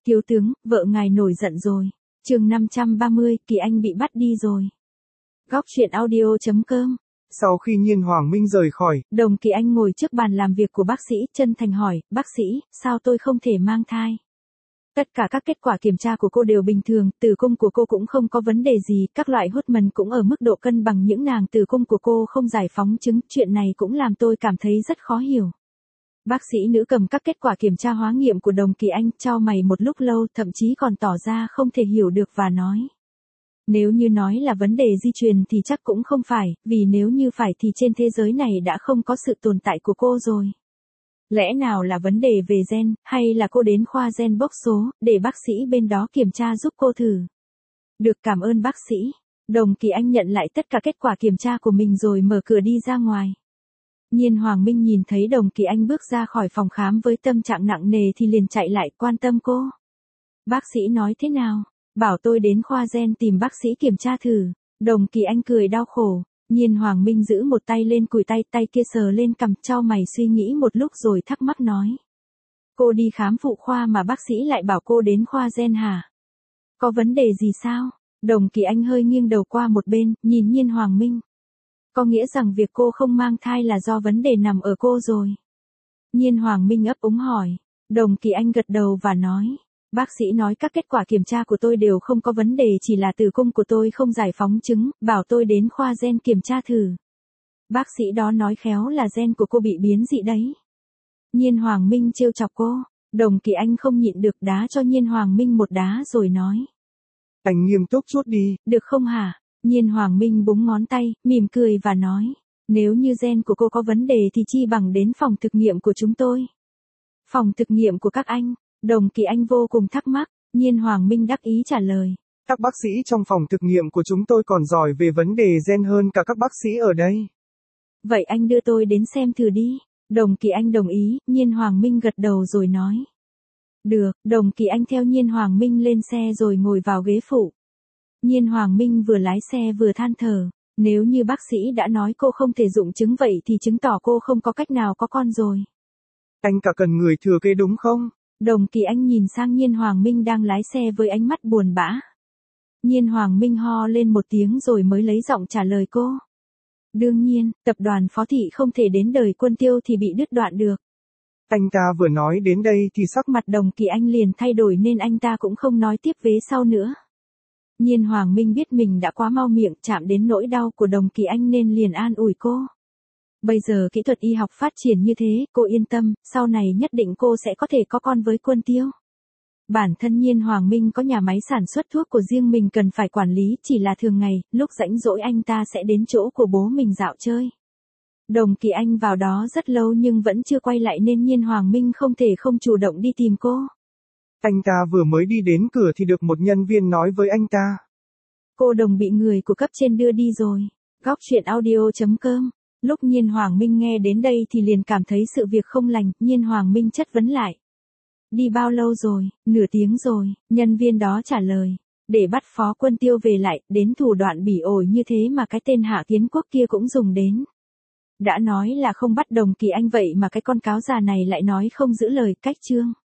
Thiếu tướng, vợ ngài nổi giận rồi. Chương 530, Kỳ Anh bị bắt đi rồi. Góc truyện audio.com. Sau khi Nhiên Hoàng Minh rời khỏi, Đồng Kỳ Anh ngồi trước bàn làm việc của bác sĩ, chân thành hỏi, bác sĩ, sao tôi không thể mang thai? Tất cả các kết quả kiểm tra của cô đều bình thường, tử cung của cô cũng không có vấn đề gì, các loại hormone cũng ở mức độ cân bằng, những nàng tử cung của cô không giải phóng trứng, chuyện này cũng làm tôi cảm thấy rất khó hiểu. Bác sĩ nữ cầm các kết quả kiểm tra hóa nghiệm của Đồng Kỳ Anh, chau mày một lúc lâu, thậm chí còn tỏ ra không thể hiểu được và nói. Nếu như nói là vấn đề di truyền thì chắc cũng không phải, vì nếu như phải thì trên thế giới này đã không có sự tồn tại của cô rồi. Lẽ nào là vấn đề về gen, hay là cô đến khoa gen bốc số, để bác sĩ bên đó kiểm tra giúp cô thử. Được, cảm ơn bác sĩ. Đồng Kỳ Anh nhận lại tất cả kết quả kiểm tra của mình rồi mở cửa đi ra ngoài. Nhiên Hoàng Minh nhìn thấy Đồng Kỳ Anh bước ra khỏi phòng khám với tâm trạng nặng nề thì liền chạy lại quan tâm cô. Bác sĩ nói thế nào? Bảo tôi đến khoa gen tìm bác sĩ kiểm tra thử. Đồng Kỳ Anh cười đau khổ. Nhiên Hoàng Minh giữ một tay lên cùi tay, tay kia sờ lên cằm, chau mày suy nghĩ một lúc rồi thắc mắc nói. Cô đi khám phụ khoa mà bác sĩ lại bảo cô đến khoa gen hả? Có vấn đề gì sao? Đồng Kỳ Anh hơi nghiêng đầu qua một bên, nhìn Nhiên Hoàng Minh. Có nghĩa rằng việc cô không mang thai là do vấn đề nằm ở cô rồi. Nhiên Hoàng Minh ấp úng hỏi. Đồng Kỳ Anh gật đầu và nói. Bác sĩ nói các kết quả kiểm tra của tôi đều không có vấn đề, chỉ là tử cung của tôi không giải phóng trứng, bảo tôi đến khoa gen kiểm tra thử. Bác sĩ đó nói khéo là gen của cô bị biến dị đấy. Nhiên Hoàng Minh trêu chọc cô. Đồng Kỳ Anh không nhịn được đá cho Nhiên Hoàng Minh một đá rồi nói. Anh nghiêm túc chút đi. Được không hả? Nhiên Hoàng Minh búng ngón tay, mỉm cười và nói. Nếu như gen của cô có vấn đề thì chi bằng đến phòng thực nghiệm của chúng tôi. Phòng thực nghiệm của các anh? Đồng Kỳ Anh vô cùng thắc mắc. Nhiên Hoàng Minh đắc ý trả lời. Các bác sĩ trong phòng thực nghiệm của chúng tôi còn giỏi về vấn đề gen hơn cả các bác sĩ ở đây. Vậy anh đưa tôi đến xem thử đi. Đồng Kỳ Anh đồng ý, Nhiên Hoàng Minh gật đầu rồi nói. Được, Đồng Kỳ Anh theo Nhiên Hoàng Minh lên xe rồi ngồi vào ghế phụ. Nhiên Hoàng Minh vừa lái xe vừa than thở. Nếu như bác sĩ đã nói cô không thể dụng trứng vậy thì chứng tỏ cô không có cách nào có con rồi. Anh cả cần người thừa kế đúng không? Đồng Kỳ Anh nhìn sang Nhiên Hoàng Minh đang lái xe với ánh mắt buồn bã. Nhiên Hoàng Minh ho lên một tiếng rồi mới lấy giọng trả lời cô. Đương nhiên, tập đoàn Phó Thị không thể đến đời Quân Tiêu thì bị đứt đoạn được. Anh ta vừa nói đến đây thì sắc mặt Đồng Kỳ Anh liền thay đổi nên anh ta cũng không nói tiếp vế sau nữa. Nhiên Hoàng Minh biết mình đã quá mau miệng, chạm đến nỗi đau của Đồng Kỳ Anh nên liền an ủi cô. Bây giờ kỹ thuật y học phát triển như thế, cô yên tâm, sau này nhất định cô sẽ có thể có con với Quân Tiêu. Bản thân Nhiên Hoàng Minh có nhà máy sản xuất thuốc của riêng mình cần phải quản lý, chỉ là thường ngày, lúc rảnh rỗi anh ta sẽ đến chỗ của bố mình dạo chơi. Đồng Kỳ Anh vào đó rất lâu nhưng vẫn chưa quay lại nên Nhiên Hoàng Minh không thể không chủ động đi tìm cô. Anh ta vừa mới đi đến cửa thì được một nhân viên nói với anh ta. Cô Đồng bị người của cấp trên đưa đi rồi. Góc truyện audio.com. Lúc Nhiên Hoàng Minh nghe đến đây thì liền cảm thấy sự việc không lành, Nhiên Hoàng Minh chất vấn lại. Đi bao lâu rồi? Nửa tiếng rồi, nhân viên đó trả lời. Để bắt Phó Quân Tiêu về lại, đến thủ đoạn bỉ ổi như thế mà cái tên Hạ Kiến Quốc kia cũng dùng đến. Đã nói là không bắt Đồng Kỳ Anh vậy mà cái con cáo già này lại nói không giữ lời, cách chương.